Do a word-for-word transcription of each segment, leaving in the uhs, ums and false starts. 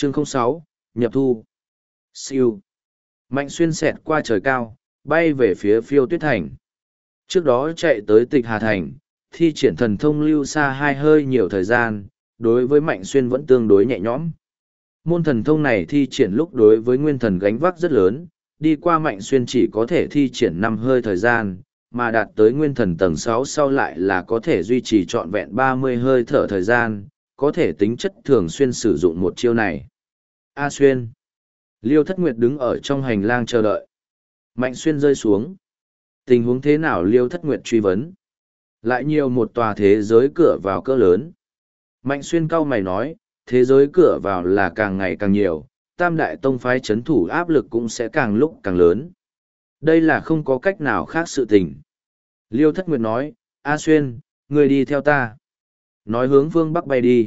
Chương không sáu, nhập thu. Siêu. Mạnh xuyên xẹt qua trời cao, bay về phía Phiêu Tuyết Thành. Trước đó chạy tới Tịch Hà Thành, thi triển thần thông lưu xa hai hơi nhiều thời gian, đối với Mạnh xuyên vẫn tương đối nhẹ nhõm. Môn thần thông này thi triển lúc đối với nguyên thần gánh vác rất lớn, đi qua Mạnh xuyên chỉ có thể thi triển năm hơi thời gian, mà đạt tới nguyên thần tầng sáu sau lại là có thể duy trì trọn vẹn ba mươi hơi thở thời gian, có thể tính chất thường xuyên sử dụng một chiêu này. A Xuyên. Liêu Thất Nguyệt đứng ở trong hành lang chờ đợi. Mạnh xuyên rơi xuống. Tình huống thế nào? Liêu Thất Nguyệt truy vấn. Lại nhiều một tòa thế giới cửa vào cỡ lớn. Mạnh xuyên cau mày nói, thế giới cửa vào là càng ngày càng nhiều, tam đại tông phái chấn thủ áp lực cũng sẽ càng lúc càng lớn. Đây là không có cách nào khác sự tình. Liêu Thất Nguyệt nói, A Xuyên, người đi theo ta. Nói hướng phương Bắc bay đi.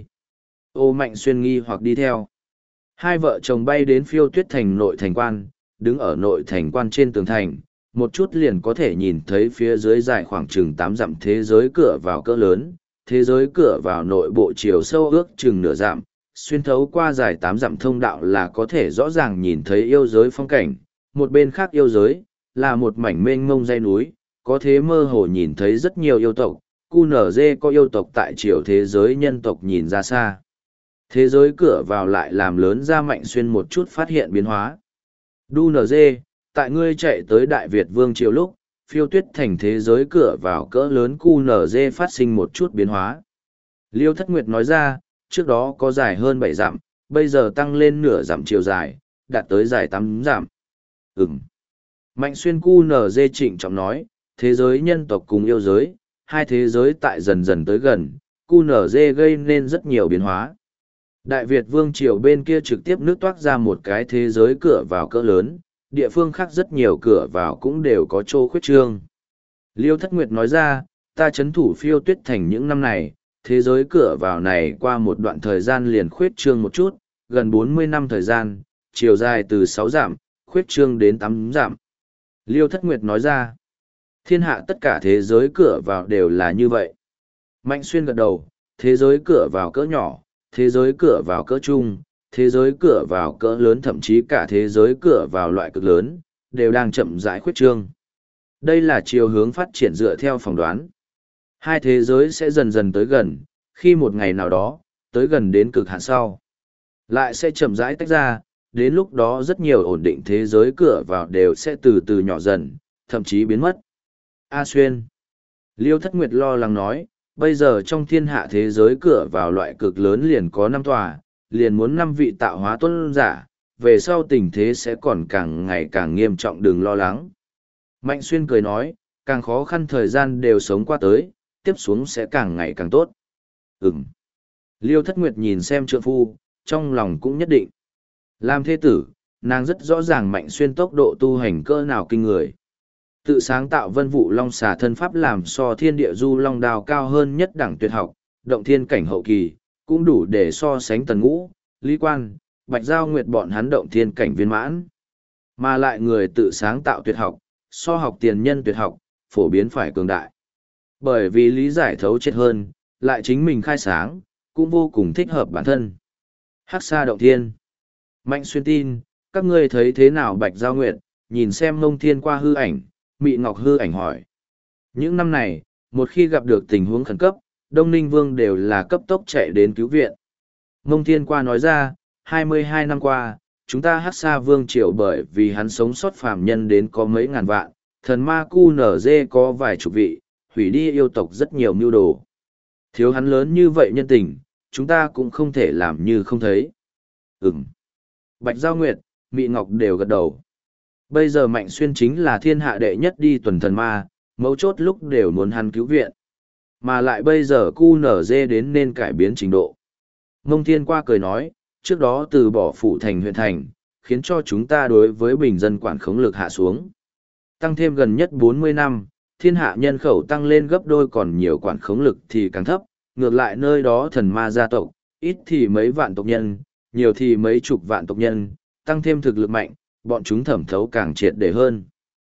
Ô Mạnh xuyên nghi hoặc đi theo. Hai vợ chồng bay đến Phiêu Tuyết Thành nội thành quan, đứng ở nội thành quan trên tường thành, một chút liền có thể nhìn thấy phía dưới dài khoảng chừng tám dặm thế giới cửa vào cỡ lớn, thế giới cửa vào nội bộ chiều sâu ước chừng nửa dặm, xuyên thấu qua dài tám dặm thông đạo là có thể rõ ràng nhìn thấy yêu giới phong cảnh, một bên khác yêu giới, là một mảnh mênh mông dãy núi, có thế mơ hồ nhìn thấy rất nhiều yêu tộc, cu nở dê có yêu tộc tại chiều thế giới nhân tộc nhìn ra xa. Thế giới cửa vào lại làm lớn ra Mạnh xuyên một chút phát hiện biến hóa. Đu nở dê, tại ngươi chạy tới Đại Việt Vương triều lúc, Phiêu Tuyết Thành thế giới cửa vào cỡ lớn cu nở dê phát sinh một chút biến hóa. Liêu Thất Nguyệt nói ra, trước đó có dài hơn bảy dặm, bây giờ tăng lên nửa dặm chiều dài, đạt tới dài tám dặm. Ừm. Mạnh xuyên cu nở dê trịnh trọng nói, thế giới nhân tộc cùng yêu giới, hai thế giới tại dần dần tới gần, cu nở dê gây nên rất nhiều biến hóa. Đại Việt Vương triều bên kia trực tiếp nước toát ra một cái thế giới cửa vào cỡ lớn, địa phương khác rất nhiều cửa vào cũng đều có chỗ khuyết trương. Liêu Thất Nguyệt nói ra, ta chấn thủ Phiêu Tuyết Thành những năm này, thế giới cửa vào này qua một đoạn thời gian liền khuyết trương một chút, gần bốn mươi năm thời gian, chiều dài từ sáu dặm, khuyết trương đến tám dặm. Liêu Thất Nguyệt nói ra, thiên hạ tất cả thế giới cửa vào đều là như vậy. Mạnh xuyên gật đầu, thế giới cửa vào cỡ nhỏ, thế giới cửa vào cỡ trung, thế giới cửa vào cỡ lớn thậm chí cả thế giới cửa vào loại cực lớn, đều đang chậm rãi khuyết trương. Đây là chiều hướng phát triển dựa theo phỏng đoán. Hai thế giới sẽ dần dần tới gần, khi một ngày nào đó, tới gần đến cực hạn sau. Lại sẽ chậm rãi tách ra, đến lúc đó rất nhiều ổn định thế giới cửa vào đều sẽ từ từ nhỏ dần, thậm chí biến mất. A Xuyên. Liêu Thất Nguyệt lo lắng nói, bây giờ trong thiên hạ thế giới cửa vào loại cực lớn liền có năm tòa, liền muốn năm vị tạo hóa tuân giả, về sau tình thế sẽ còn càng ngày càng nghiêm trọng, đừng lo lắng. Mạnh Xuyên cười nói, càng khó khăn thời gian đều sống qua tới, tiếp xuống sẽ càng ngày càng tốt. Ừm. Liêu Thất Nguyệt nhìn xem trượng phu, trong lòng cũng nhất định. Làm thế tử, nàng rất rõ ràng Mạnh Xuyên tốc độ tu hành cỡ nào kinh người. Tự sáng tạo vân vụ long xà thân pháp làm so thiên địa du long đào cao hơn nhất đẳng tuyệt học, động thiên cảnh hậu kỳ, cũng đủ để so sánh tần ngũ, lý quan, bạch giao nguyệt bọn hắn động thiên cảnh viên mãn. Mà lại người tự sáng tạo tuyệt học, so học tiền nhân tuyệt học, phổ biến phải cường đại. Bởi vì lý giải thấu triệt hơn, lại chính mình khai sáng, cũng vô cùng thích hợp bản thân. Hắc Sa động thiên. Mạnh Xuyên tin, các ngươi thấy thế nào bạch giao nguyệt, nhìn xem Mông Thiên qua hư ảnh, Mị Ngọc hư ảnh hỏi. Những năm này, một khi gặp được tình huống khẩn cấp, Đông Ninh Vương đều là cấp tốc chạy đến cứu viện. Mông Thiên qua nói ra, hai mươi hai năm qua, chúng ta Hắc Sa Vương triều bởi vì hắn sống sót phàm nhân đến có mấy ngàn vạn, thần ma cu nở dê có vài chục vị, hủy đi yêu tộc rất nhiều mưu đồ. Thiếu hắn lớn như vậy nhân tình, chúng ta cũng không thể làm như không thấy. Ừm. Bạch Giao Nguyệt, Mị Ngọc đều gật đầu. Bây giờ Mạnh Xuyên chính là thiên hạ đệ nhất đi tuần thần ma, mấu chốt lúc đều muốn hắn cứu viện. Mà lại bây giờ cu nở dê đến nên cải biến trình độ. Mông Thiên qua cười nói, trước đó từ bỏ phủ thành huyện thành, khiến cho chúng ta đối với bình dân quản khống lực hạ xuống. Tăng thêm gần nhất bốn mươi năm, thiên hạ nhân khẩu tăng lên gấp đôi, còn nhiều quản khống lực thì càng thấp, ngược lại nơi đó thần ma gia tộc, ít thì mấy vạn tộc nhân, nhiều thì mấy chục vạn tộc nhân, tăng thêm thực lực mạnh, bọn chúng thẩm thấu càng triệt để hơn.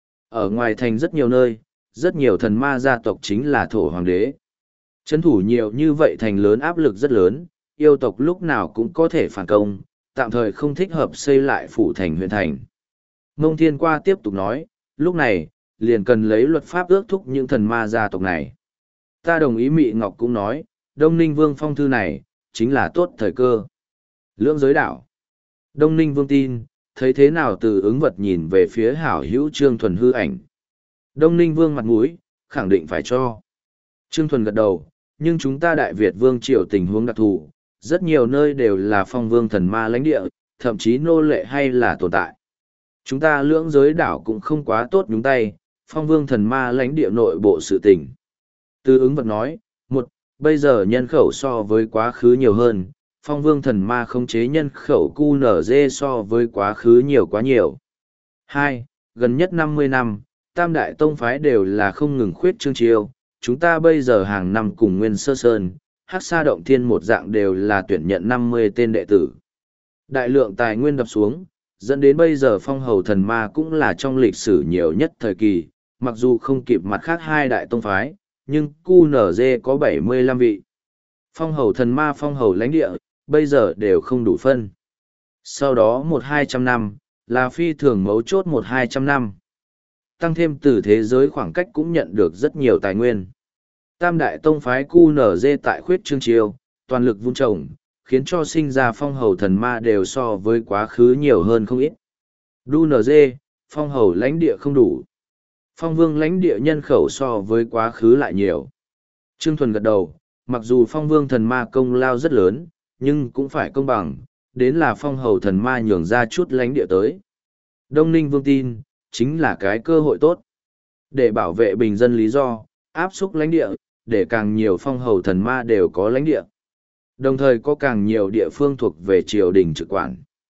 Ở ngoài thành rất nhiều nơi, rất nhiều thần ma gia tộc chính là thổ hoàng đế. Trấn thủ nhiều như vậy thành lớn áp lực rất lớn, yêu tộc lúc nào cũng có thể phản công, tạm thời không thích hợp xây lại phủ thành huyện thành. Mông Thiên Qua tiếp tục nói, lúc này, liền cần lấy luật pháp ước thúc những thần ma gia tộc này. Ta đồng ý Mị Ngọc cũng nói, Đông Ninh Vương phong thư này, chính là tốt thời cơ. Lưỡng giới đảo. Đông Ninh Vương tin, thấy thế nào từ ứng vật nhìn về phía hảo hữu Trương Thuần hư ảnh. Đông Ninh Vương mặt mũi, khẳng định phải cho. Trương Thuần gật đầu, nhưng chúng ta Đại Việt Vương triều tình huống đặc thù, rất nhiều nơi đều là phong vương thần ma lãnh địa, thậm chí nô lệ hay là tồn tại. Chúng ta lưỡng giới đảo cũng không quá tốt nhúng tay, phong vương thần ma lãnh địa nội bộ sự tình. Từ ứng vật nói, một, bây giờ nhân khẩu so với quá khứ nhiều hơn, phong vương thần ma khống chế nhân khẩu cu nở dê so với quá khứ nhiều quá nhiều. Hai, gần nhất năm mươi năm, tam đại tông phái đều là không ngừng khuyết trương chiêu, chúng ta bây giờ hàng năm cùng Nguyên Sơ Sơn, Hắc Sa Động Thiên một dạng đều là tuyển nhận năm mươi tên đệ tử. Đại lượng tài nguyên đập xuống, dẫn đến bây giờ phong hầu thần ma cũng là trong lịch sử nhiều nhất thời kỳ, mặc dù không kịp mặt khác hai đại tông phái, nhưng cu nở dê có bảy mươi lăm vị. Phong hầu thần ma phong hầu lãnh địa, bây giờ đều không đủ phân. Sau đó một hai trăm năm, là phi thường mấu chốt một hai trăm năm. Tăng thêm từ thế giới khoảng cách cũng nhận được rất nhiều tài nguyên. Tam đại tông phái cu nở dê tại khuyết trương triều, toàn lực vun trồng, khiến cho sinh ra phong hầu thần ma đều so với quá khứ nhiều hơn không ít. Đu nở dê, phong hầu lãnh địa không đủ. Phong vương lãnh địa nhân khẩu so với quá khứ lại nhiều. Trương Thuần gật đầu, mặc dù phong vương thần ma công lao rất lớn, nhưng cũng phải công bằng, đến là phong hầu thần ma nhường ra chút lãnh địa tới. Đông Ninh Vương tin, chính là cái cơ hội tốt. Để bảo vệ bình dân lý do, áp xúc lãnh địa, để càng nhiều phong hầu thần ma đều có lãnh địa. Đồng thời có càng nhiều địa phương thuộc về triều đình trực quản.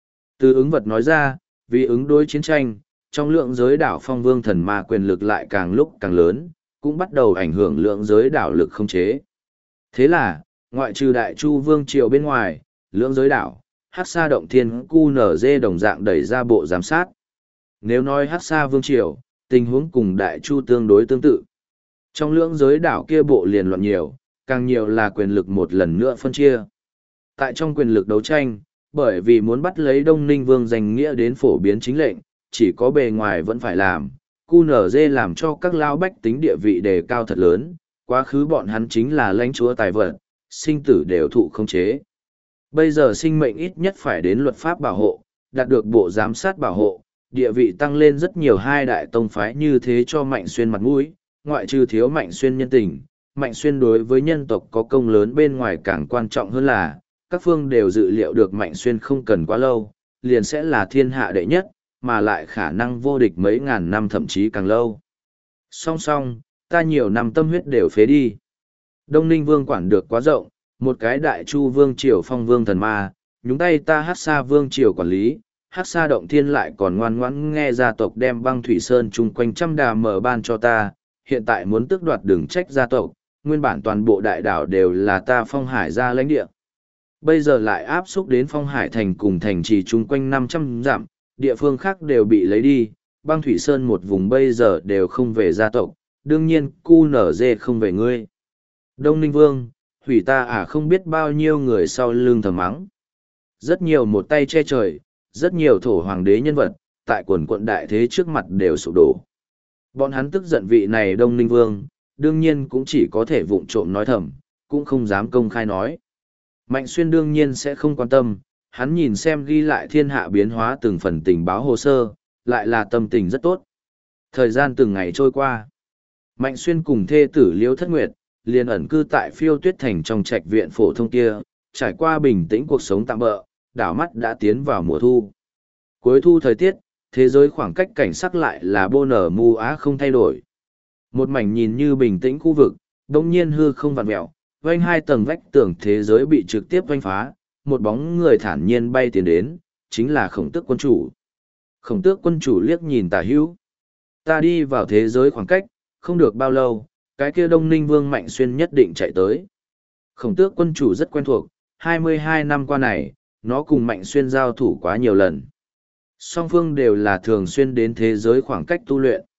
Từ ứng vật nói ra, vì ứng đối chiến tranh, trong lượng giới đảo phong vương thần ma quyền lực lại càng lúc càng lớn, cũng bắt đầu ảnh hưởng lượng giới đảo lực không chế. Thế là, ngoại trừ đại chu vương triều bên ngoài, lượng giới đảo, Hắc Sa Động Thiên cu nở dê đồng dạng đẩy ra bộ giám sát. Nếu nói Hắc Sa vương triều, tình huống cùng đại chu tương đối tương tự. Trong lưỡng giới đảo kia bộ liền loạn nhiều, càng nhiều là quyền lực một lần nữa phân chia. Tại trong quyền lực đấu tranh, bởi vì muốn bắt lấy Đông Ninh Vương danh nghĩa đến phổ biến chính lệnh, chỉ có bề ngoài vẫn phải làm, cu nở dê làm cho các lao bách tính địa vị đề cao thật lớn, quá khứ bọn hắn chính là lãnh chúa tài vật, sinh tử đều thụ không chế. Bây giờ sinh mệnh ít nhất phải đến luật pháp bảo hộ, đạt được bộ giám sát bảo hộ, địa vị tăng lên rất nhiều hai đại tông phái như thế cho Mạnh Xuyên mặt mũi, ngoại trừ thiếu Mạnh Xuyên nhân tình, Mạnh Xuyên đối với nhân tộc có công lớn bên ngoài càng quan trọng hơn là, các phương đều dự liệu được Mạnh Xuyên không cần quá lâu, liền sẽ là thiên hạ đệ nhất, mà lại khả năng vô địch mấy ngàn năm thậm chí càng lâu. Song song, ta nhiều năm tâm huyết đều phế đi. Đông Ninh Vương quản được quá rộng, một cái đại chu vương triều phong vương thần ma, nhúng tay ta Hắc Sa vương triều quản lý, Hắc Sa Động Thiên lại còn ngoan ngoãn nghe gia tộc đem băng thủy sơn chung quanh trăm đà mở ban cho ta, hiện tại muốn tước đoạt đừng trách gia tộc, nguyên bản toàn bộ đại đảo đều là ta Phong Hải gia lãnh địa. Bây giờ lại áp xúc đến Phong Hải thành cùng thành trì chung quanh năm trăm dặm, địa phương khác đều bị lấy đi, băng thủy sơn một vùng bây giờ đều không về gia tộc, đương nhiên cu nở dê không về ngươi. Đông Ninh Vương, hủy ta à không biết bao nhiêu người sau lưng thầm mắng. Rất nhiều một tay che trời, rất nhiều thổ hoàng đế nhân vật, tại quần quận đại thế trước mặt đều sụp đổ. Bọn hắn tức giận vị này Đông Ninh Vương, đương nhiên cũng chỉ có thể vụng trộm nói thầm, cũng không dám công khai nói. Mạnh Xuyên đương nhiên sẽ không quan tâm, hắn nhìn xem ghi lại thiên hạ biến hóa từng phần tình báo hồ sơ, lại là tâm tình rất tốt. Thời gian từng ngày trôi qua. Mạnh Xuyên cùng thê tử Liễu Thất Nguyệt, liền ẩn cư tại Phiêu Tuyết Thành trong trạch viện phổ thông kia, trải qua bình tĩnh cuộc sống tạm bợ, đảo mắt đã tiến vào mùa thu. Cuối thu thời tiết, thế giới khoảng cách cảnh sắc lại là bô nở mù á không thay đổi. Một mảnh nhìn như bình tĩnh khu vực, đông nhiên hư không vặn mẹo, vanh hai tầng vách tường thế giới bị trực tiếp vanh phá, một bóng người thản nhiên bay tiến đến, chính là Khổng Tước quân chủ. Khổng Tước quân chủ liếc nhìn Tả Hữu. Ta đi vào thế giới khoảng cách, không được bao lâu, cái kia Đông Ninh Vương Mạnh Xuyên nhất định chạy tới. Khổng Tước quân chủ rất quen thuộc, hai mươi hai năm qua này, nó cùng Mạnh Xuyên giao thủ quá nhiều lần. Song phương đều là thường xuyên đến thế giới khoảng cách tu luyện.